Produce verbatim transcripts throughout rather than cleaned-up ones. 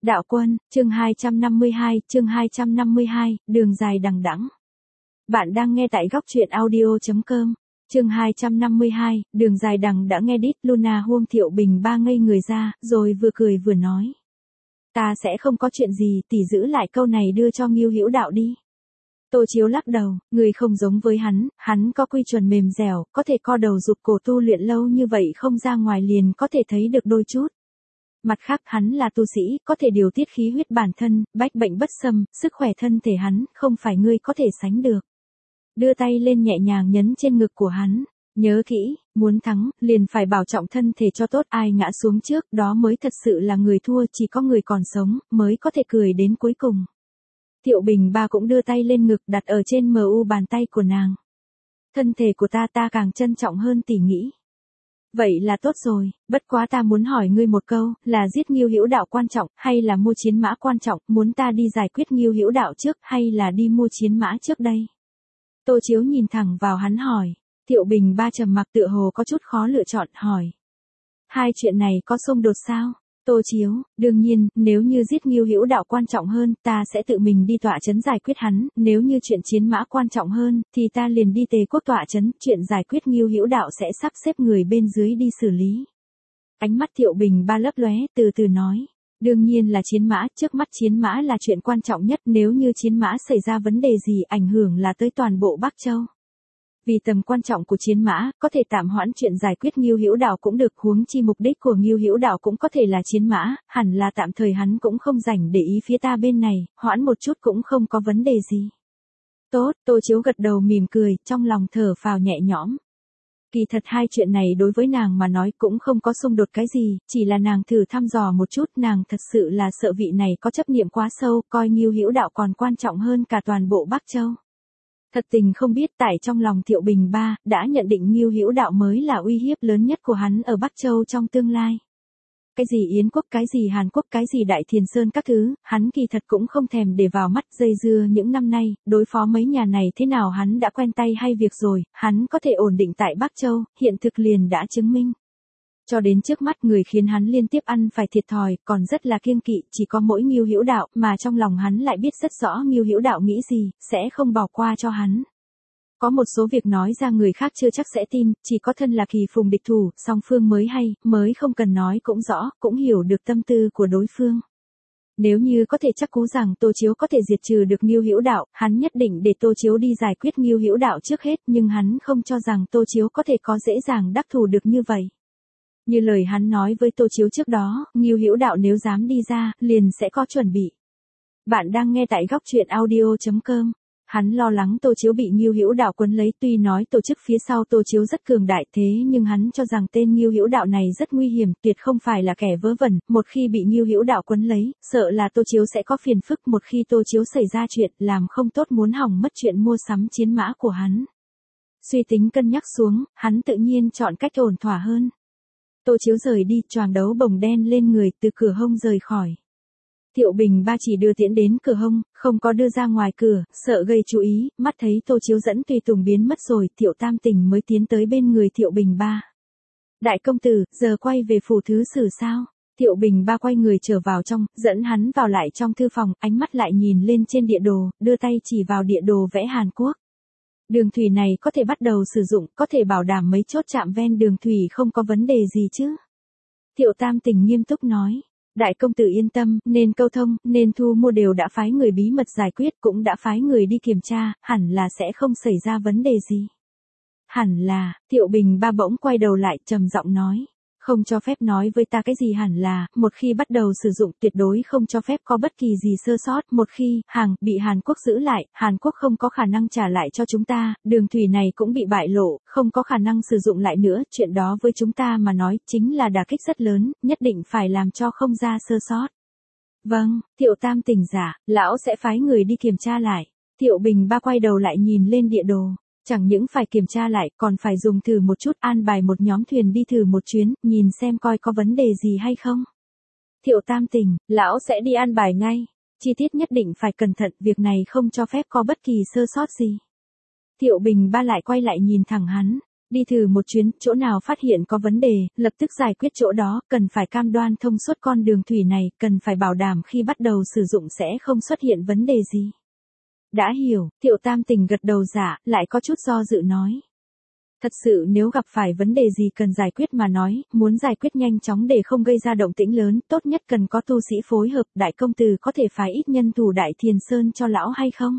Đạo Quân, chương hai trăm năm mươi hai, chương hai trăm năm mươi hai, đường dài đằng đẵng. Bạn đang nghe tại góc truyện audio chấm com. Chương hai trăm năm mươi hai, đường dài đằng đã nghe đít Luna Huông Thiệu Bình ba ngây người ra, rồi vừa cười vừa nói. Ta sẽ không có chuyện gì, tỷ giữ lại câu này đưa cho Ngưu Hữu Đạo đi. Tô Chiếu lắc đầu, người không giống với hắn, hắn có quy chuẩn mềm dẻo, có thể co đầu rụt cổ tu luyện lâu như vậy không ra ngoài liền có thể thấy được đôi chút. Mặt khác hắn là tu sĩ, có thể điều tiết khí huyết bản thân, bách bệnh bất xâm, sức khỏe thân thể hắn, không phải ngươi có thể sánh được. Đưa tay lên nhẹ nhàng nhấn trên ngực của hắn, nhớ kỹ, muốn thắng, liền phải bảo trọng thân thể cho tốt, ai ngã xuống trước, đó mới thật sự là người thua, chỉ có người còn sống, mới có thể cười đến cuối cùng. Thiệu Bình ba cũng đưa tay lên ngực đặt ở trên mờ u bàn tay của nàng. Thân thể của ta ta càng trân trọng hơn tỷ nghĩ. Vậy là tốt rồi, bất quá ta muốn hỏi ngươi một câu, là giết Ngưu Hữu Đạo quan trọng, hay là mua chiến mã quan trọng, muốn ta đi giải quyết Ngưu Hữu Đạo trước, hay là đi mua chiến mã trước đây? Tô Chiếu nhìn thẳng vào hắn hỏi, Thiệu Bình ba trầm mặc tựa hồ có chút khó lựa chọn, hỏi. Hai chuyện này có xung đột sao? Tô Chiếu, đương nhiên, nếu như giết Ngưu Hữu Đạo quan trọng hơn, ta sẽ tự mình đi tọa trấn giải quyết hắn, nếu như chuyện chiến mã quan trọng hơn, thì ta liền đi Tề Quốc tọa trấn, chuyện giải quyết Ngưu Hữu Đạo sẽ sắp xếp người bên dưới đi xử lý. Ánh mắt Thiệu Bình ba lấp lóe, từ từ nói, đương nhiên là chiến mã, trước mắt chiến mã là chuyện quan trọng nhất, nếu như chiến mã xảy ra vấn đề gì, ảnh hưởng là tới toàn bộ Bắc Châu. Vì tầm quan trọng của chiến mã, có thể tạm hoãn chuyện giải quyết Ngưu Hữu Đạo cũng được, huống chi mục đích của Ngưu Hữu Đạo cũng có thể là chiến mã, hẳn là tạm thời hắn cũng không rảnh để ý phía ta bên này, hoãn một chút cũng không có vấn đề gì. Tốt, Tô Chiếu gật đầu mỉm cười, trong lòng thở phào nhẹ nhõm. Kỳ thật hai chuyện này đối với nàng mà nói cũng không có xung đột cái gì, chỉ là nàng thử thăm dò một chút, nàng thật sự là sợ vị này có chấp niệm quá sâu, coi Ngưu Hữu Đạo còn quan trọng hơn cả toàn bộ Bắc Châu. Thật tình không biết tại trong lòng Thiệu Bình ba, đã nhận định Ngưu Hữu Đạo mới là uy hiếp lớn nhất của hắn ở Bắc Châu trong tương lai. Cái gì Yến Quốc, cái gì Hàn Quốc, cái gì Đại Thiền Sơn các thứ, hắn kỳ thật cũng không thèm để vào mắt, dây dưa những năm nay, đối phó mấy nhà này thế nào hắn đã quen tay hay việc rồi, hắn có thể ổn định tại Bắc Châu, hiện thực liền đã chứng minh. Cho đến trước mắt người khiến hắn liên tiếp ăn phải thiệt thòi, còn rất là kiêng kỵ, chỉ có mỗi Ngưu Hữu Đạo, mà trong lòng hắn lại biết rất rõ Ngưu Hữu Đạo nghĩ gì, sẽ không bỏ qua cho hắn. Có một số việc nói ra người khác chưa chắc sẽ tin, chỉ có thân là kỳ phùng địch thủ, song phương mới hay, mới không cần nói cũng rõ, cũng hiểu được tâm tư của đối phương. Nếu như có thể chắc cú rằng Tô Chiếu có thể diệt trừ được Ngưu Hữu Đạo, hắn nhất định để Tô Chiếu đi giải quyết Ngưu Hữu Đạo trước hết, nhưng hắn không cho rằng Tô Chiếu có thể có dễ dàng đắc thủ được như vậy. Như lời hắn nói với Tô Chiếu trước đó, Ngưu Hữu Đạo nếu dám đi ra, liền sẽ có chuẩn bị. Bạn đang nghe tại góc truyện audio chấm com. Hắn lo lắng Tô Chiếu bị Ngưu Hữu Đạo quấn lấy, tuy nói tổ chức phía sau Tô Chiếu rất cường đại, thế nhưng hắn cho rằng tên Ngưu Hữu Đạo này rất nguy hiểm, tuyệt không phải là kẻ vớ vẩn, một khi bị Ngưu Hữu Đạo quấn lấy, sợ là Tô Chiếu sẽ có phiền phức, một khi Tô Chiếu xảy ra chuyện, làm không tốt muốn hỏng mất chuyện mua sắm chiến mã của hắn. Suy tính cân nhắc xuống, hắn tự nhiên chọn cách ổn thỏa hơn. Tô Chiếu rời đi, choàng đấu bồng đen lên người, từ cửa hông rời khỏi. Thiệu Bình ba chỉ đưa tiễn đến cửa hông, không có đưa ra ngoài cửa, sợ gây chú ý, mắt thấy Tô Chiếu dẫn tùy tùng biến mất rồi, Thiệu Tam Tình mới tiến tới bên người Thiệu Bình ba. Đại công tử, giờ quay về phủ thứ sử sao? Thiệu Bình ba quay người trở vào trong, dẫn hắn vào lại trong thư phòng, ánh mắt lại nhìn lên trên địa đồ, đưa tay chỉ vào địa đồ vẽ Hàn Quốc. Đường thủy này có thể bắt đầu sử dụng, có thể bảo đảm mấy chốt chạm ven đường thủy không có vấn đề gì chứ? Thiệu Tam Tình nghiêm túc nói. Đại công tử yên tâm, nên câu thông, nên thu mua đều đã phái người bí mật giải quyết, cũng đã phái người đi kiểm tra, hẳn là sẽ không xảy ra vấn đề gì. Hẳn là, Thiệu Bình ba bỗng quay đầu lại, trầm giọng nói. Không cho phép nói với ta cái gì hẳn là, một khi bắt đầu sử dụng tuyệt đối không cho phép có bất kỳ gì sơ sót, một khi, hàng, bị Hàn Quốc giữ lại, Hàn Quốc không có khả năng trả lại cho chúng ta, đường thủy này cũng bị bại lộ, không có khả năng sử dụng lại nữa, chuyện đó với chúng ta mà nói, chính là đả kích rất lớn, nhất định phải làm cho không ra sơ sót. Vâng, Thiệu Tam Tình giả, lão sẽ phái người đi kiểm tra lại. Thiệu Bình ba quay đầu lại nhìn lên địa đồ. Chẳng những phải kiểm tra lại, còn phải dùng thử một chút, an bài một nhóm thuyền đi thử một chuyến, nhìn xem coi có vấn đề gì hay không. Thiệu Tam Tình, lão sẽ đi an bài ngay. Chi tiết nhất định phải cẩn thận, việc này không cho phép có bất kỳ sơ sót gì. Thiệu Bình ba lại quay lại nhìn thẳng hắn. Đi thử một chuyến, chỗ nào phát hiện có vấn đề, lập tức giải quyết chỗ đó, cần phải cam đoan thông suốt con đường thủy này, cần phải bảo đảm khi bắt đầu sử dụng sẽ không xuất hiện vấn đề gì. Đã hiểu, Thiệu Tam Tình gật đầu dạ, lại có chút do dự nói. Thật sự nếu gặp phải vấn đề gì cần giải quyết mà nói, muốn giải quyết nhanh chóng để không gây ra động tĩnh lớn, tốt nhất cần có tu sĩ phối hợp, đại công tử có thể phái ít nhân thủ Đại Thiền Sơn cho lão hay không?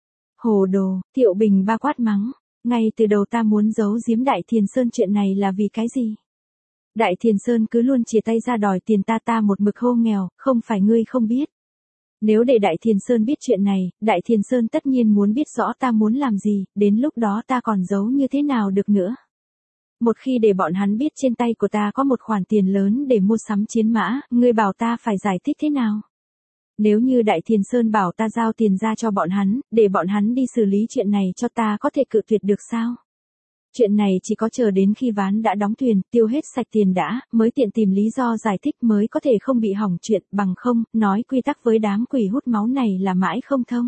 Hồ đồ, Thiệu Bình Ba quát mắng, ngay từ đầu ta muốn giấu giếm Đại Thiền Sơn chuyện này là vì cái gì? Đại Thiền Sơn cứ luôn chìa tay ra đòi tiền ta ta một mực hô nghèo, không phải ngươi không biết. Nếu để Đại Thiền Sơn biết chuyện này, Đại Thiền Sơn tất nhiên muốn biết rõ ta muốn làm gì, đến lúc đó ta còn giấu như thế nào được nữa. Một khi để bọn hắn biết trên tay của ta có một khoản tiền lớn để mua sắm chiến mã, ngươi bảo ta phải giải thích thế nào? Nếu như Đại Thiền Sơn bảo ta giao tiền ra cho bọn hắn, để bọn hắn đi xử lý chuyện này cho ta có thể cự tuyệt được sao? Chuyện này chỉ có chờ đến khi ván đã đóng thuyền, tiêu hết sạch tiền đã, mới tiện tìm lý do giải thích mới có thể không bị hỏng chuyện, bằng không, nói quy tắc với đám quỷ hút máu này là mãi không thông.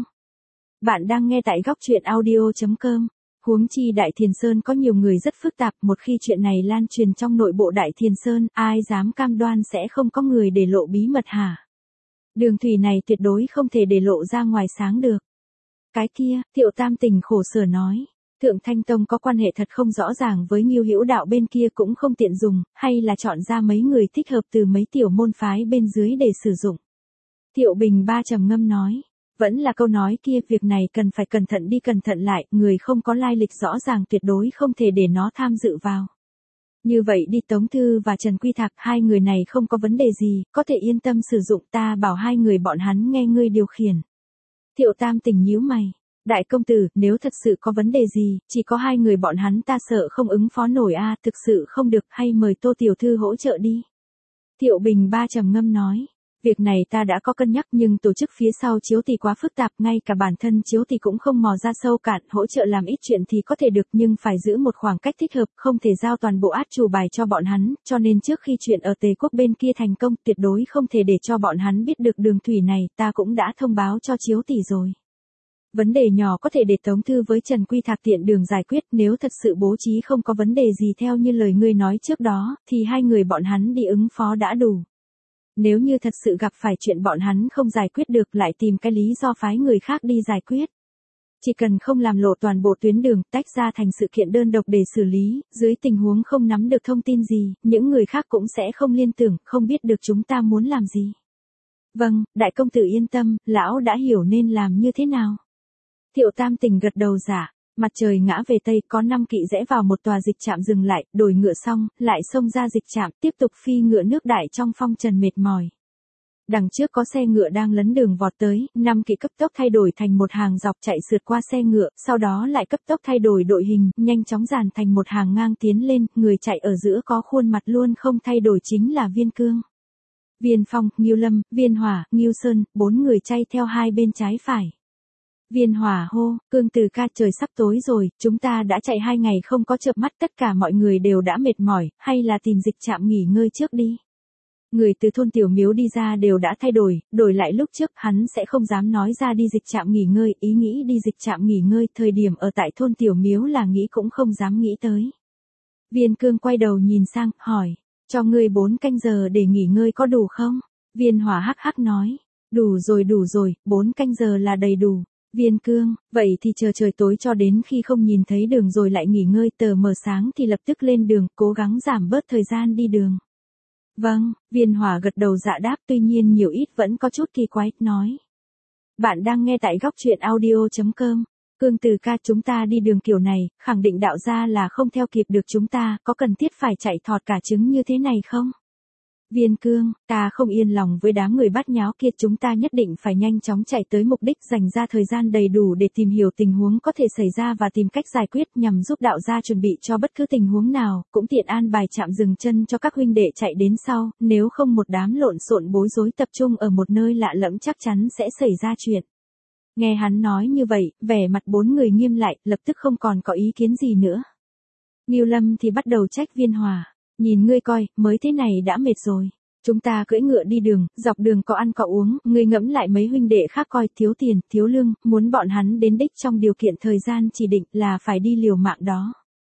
Bạn đang nghe tại góc truyện audio chấm com. Huống chi Đại Thiền Sơn có nhiều người rất phức tạp, một khi chuyện này lan truyền trong nội bộ Đại Thiền Sơn, ai dám cam đoan sẽ không có người để lộ bí mật hả? Đường thủy này tuyệt đối không thể để lộ ra ngoài sáng được. Cái kia, Thiệu Tam Tình khổ sở nói. Thượng Thanh Tông có quan hệ thật không rõ ràng với Ngưu Hữu Đạo bên kia cũng không tiện dùng, hay là chọn ra mấy người thích hợp từ mấy tiểu môn phái bên dưới để sử dụng. Thiệu Bình Ba trầm ngâm nói, vẫn là câu nói kia, việc này cần phải cẩn thận đi cẩn thận lại, người không có lai lịch rõ ràng tuyệt đối không thể để nó tham dự vào. Như vậy đi Tống Thư và Trần Quy Thạc, hai người này không có vấn đề gì, có thể yên tâm sử dụng, ta bảo hai người bọn hắn nghe ngươi điều khiển. Thiệu Tam Tình nhíu mày. Đại công tử, nếu thật sự có vấn đề gì, chỉ có hai người bọn hắn ta sợ không ứng phó nổi a, à, thực sự không được, hay mời Tô tiểu thư hỗ trợ đi. Thiệu Bình Ba trầm ngâm nói, việc này ta đã có cân nhắc nhưng tổ chức phía sau Chiếu Tỷ quá phức tạp, ngay cả bản thân Chiếu Tỷ cũng không mò ra sâu cạn, hỗ trợ làm ít chuyện thì có thể được nhưng phải giữ một khoảng cách thích hợp, không thể giao toàn bộ át chủ bài cho bọn hắn, cho nên trước khi chuyện ở Tề Quốc bên kia thành công, tuyệt đối không thể để cho bọn hắn biết được đường thủy này, ta cũng đã thông báo cho Chiếu Tỷ rồi. Vấn đề nhỏ có thể để Tống Thư với Trần Quy Thạc tiện đường giải quyết, nếu thật sự bố trí không có vấn đề gì theo như lời ngươi nói trước đó, thì hai người bọn hắn đi ứng phó đã đủ. Nếu như thật sự gặp phải chuyện bọn hắn không giải quyết được lại tìm cái lý do phái người khác đi giải quyết. Chỉ cần không làm lộ toàn bộ tuyến đường, tách ra thành sự kiện đơn độc để xử lý, dưới tình huống không nắm được thông tin gì, những người khác cũng sẽ không liên tưởng, không biết được chúng ta muốn làm gì. Vâng, đại công tử yên tâm, lão đã hiểu nên làm như thế nào. Thiệu Tam Tình gật đầu giả, mặt trời ngã về tây, có năm kỵ rẽ vào một tòa dịch trạm dừng lại, đổi ngựa xong, lại xông ra dịch trạm, tiếp tục phi ngựa nước đại trong phong trần mệt mỏi. Đằng trước có xe ngựa đang lấn đường vọt tới, năm kỵ cấp tốc thay đổi thành một hàng dọc chạy sượt qua xe ngựa, sau đó lại cấp tốc thay đổi đội hình, nhanh chóng dàn thành một hàng ngang tiến lên, người chạy ở giữa có khuôn mặt luôn không thay đổi chính là Viên Cương. Viên Phong, Ngưu Lâm, Viên Hỏa, Ngưu Sơn, bốn người chay theo hai bên trái phải. Viên Hỏa hô, Cương từ ca, trời sắp tối rồi, chúng ta đã chạy hai ngày không có chợp mắt, tất cả mọi người đều đã mệt mỏi, hay là tìm dịch trạm nghỉ ngơi trước đi. Người từ thôn Tiểu Miếu đi ra đều đã thay đổi, đổi lại lúc trước hắn sẽ không dám nói ra đi dịch trạm nghỉ ngơi, ý nghĩ đi dịch trạm nghỉ ngơi, thời điểm ở tại thôn Tiểu Miếu là nghĩ cũng không dám nghĩ tới. Viên Cương quay đầu nhìn sang, hỏi, cho ngươi bốn canh giờ để nghỉ ngơi có đủ không? Viên Hỏa hắc hắc nói, đủ rồi đủ rồi, bốn canh giờ là đầy đủ. Viên Cương, vậy thì chờ trời tối cho đến khi không nhìn thấy đường rồi lại nghỉ ngơi, tờ mờ sáng thì lập tức lên đường, cố gắng giảm bớt thời gian đi đường. Vâng, Viên Hỏa gật đầu dạ đáp, tuy nhiên nhiều ít vẫn có chút kỳ quái, nói. Bạn đang nghe tại góc truyện audio chấm com. Cương từ ca, chúng ta đi đường kiểu này, khẳng định đạo gia là không theo kịp được chúng ta, có cần thiết phải chạy thọt cả trứng như thế này không? Viên Cương, ta không yên lòng với đám người bát nháo kia, chúng ta nhất định phải nhanh chóng chạy tới mục đích, dành ra thời gian đầy đủ để tìm hiểu tình huống có thể xảy ra và tìm cách giải quyết nhằm giúp đạo gia chuẩn bị cho bất cứ tình huống nào, cũng tiện an bài chạm dừng chân cho các huynh đệ chạy đến sau, nếu không một đám lộn xộn bối rối tập trung ở một nơi lạ lẫm chắc chắn sẽ xảy ra chuyện. Nghe hắn nói như vậy, vẻ mặt bốn người nghiêm lại, lập tức không còn có ý kiến gì nữa. Ngưu Lâm thì bắt đầu trách Viên Hỏa. Nhìn ngươi coi, mới thế này đã mệt rồi. Chúng ta cưỡi ngựa đi đường, dọc đường có ăn có uống, ngươi ngẫm lại mấy huynh đệ khác coi, thiếu tiền, thiếu lương, muốn bọn hắn đến đích trong điều kiện thời gian chỉ định là phải đi liều mạng đó.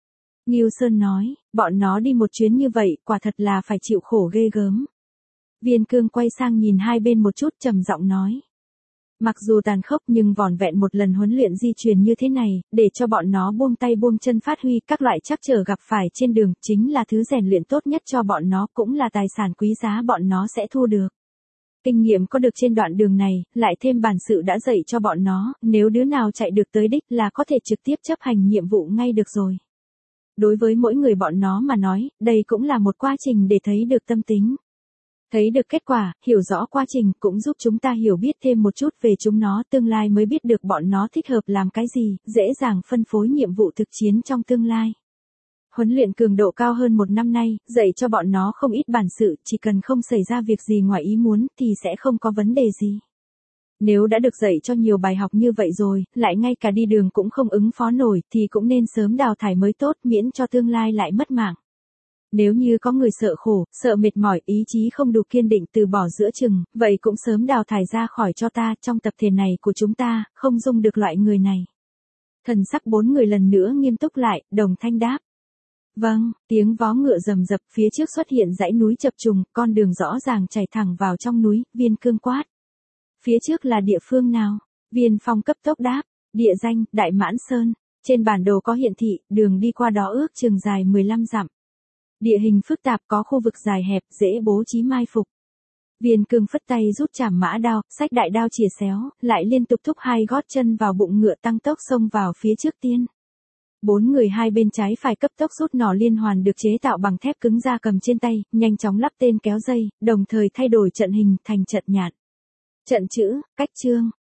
Ngưu Sơn nói, bọn nó đi một chuyến như vậy, quả thật là phải chịu khổ ghê gớm. Viên Cương quay sang nhìn hai bên một chút trầm giọng nói. Mặc dù tàn khốc nhưng vỏn vẹn một lần huấn luyện di truyền như thế này, để cho bọn nó buông tay buông chân phát huy các loại trắc trở gặp phải trên đường, chính là thứ rèn luyện tốt nhất cho bọn nó, cũng là tài sản quý giá bọn nó sẽ thu được. Kinh nghiệm có được trên đoạn đường này, lại thêm bản sự đã dạy cho bọn nó, nếu đứa nào chạy được tới đích là có thể trực tiếp chấp hành nhiệm vụ ngay được rồi. Đối với mỗi người bọn nó mà nói, đây cũng là một quá trình để thấy được tâm tính. Thấy được kết quả, hiểu rõ quá trình cũng giúp chúng ta hiểu biết thêm một chút về chúng nó, tương lai mới biết được bọn nó thích hợp làm cái gì, dễ dàng phân phối nhiệm vụ thực chiến trong tương lai. Huấn luyện cường độ cao hơn một năm nay, dạy cho bọn nó không ít bản sự, chỉ cần không xảy ra việc gì ngoài ý muốn thì sẽ không có vấn đề gì. Nếu đã được dạy cho nhiều bài học như vậy rồi, lại ngay cả đi đường cũng không ứng phó nổi thì cũng nên sớm đào thải mới tốt, miễn cho tương lai lại mất mạng. Nếu như có người sợ khổ, sợ mệt mỏi, ý chí không đủ kiên định từ bỏ giữa chừng, vậy cũng sớm đào thải ra khỏi cho ta, trong tập thể này của chúng ta, không dung được loại người này. Thần sắc bốn người lần nữa nghiêm túc lại, đồng thanh đáp. Vâng, tiếng vó ngựa rầm rập, phía trước xuất hiện dãy núi chập trùng, con đường rõ ràng chảy thẳng vào trong núi, Viên Cương quát. Phía trước là địa phương nào? Viên Phong cấp tốc đáp, địa danh, Đại Mãn Sơn. Trên bản đồ có hiển thị, đường đi qua đó ước chừng dài mười lăm dặm. Địa hình phức tạp, có khu vực dài hẹp, dễ bố trí mai phục. Viên Cương phất tay rút chảm mã đao, xách đại đao chìa xéo, lại liên tục thúc hai gót chân vào bụng ngựa tăng tốc xông vào phía trước tiên. Bốn người hai bên trái phải cấp tốc rút nỏ liên hoàn được chế tạo bằng thép cứng ra cầm trên tay, nhanh chóng lắp tên kéo dây, đồng thời thay đổi trận hình thành trận nhạn. Trận chữ, cách chương.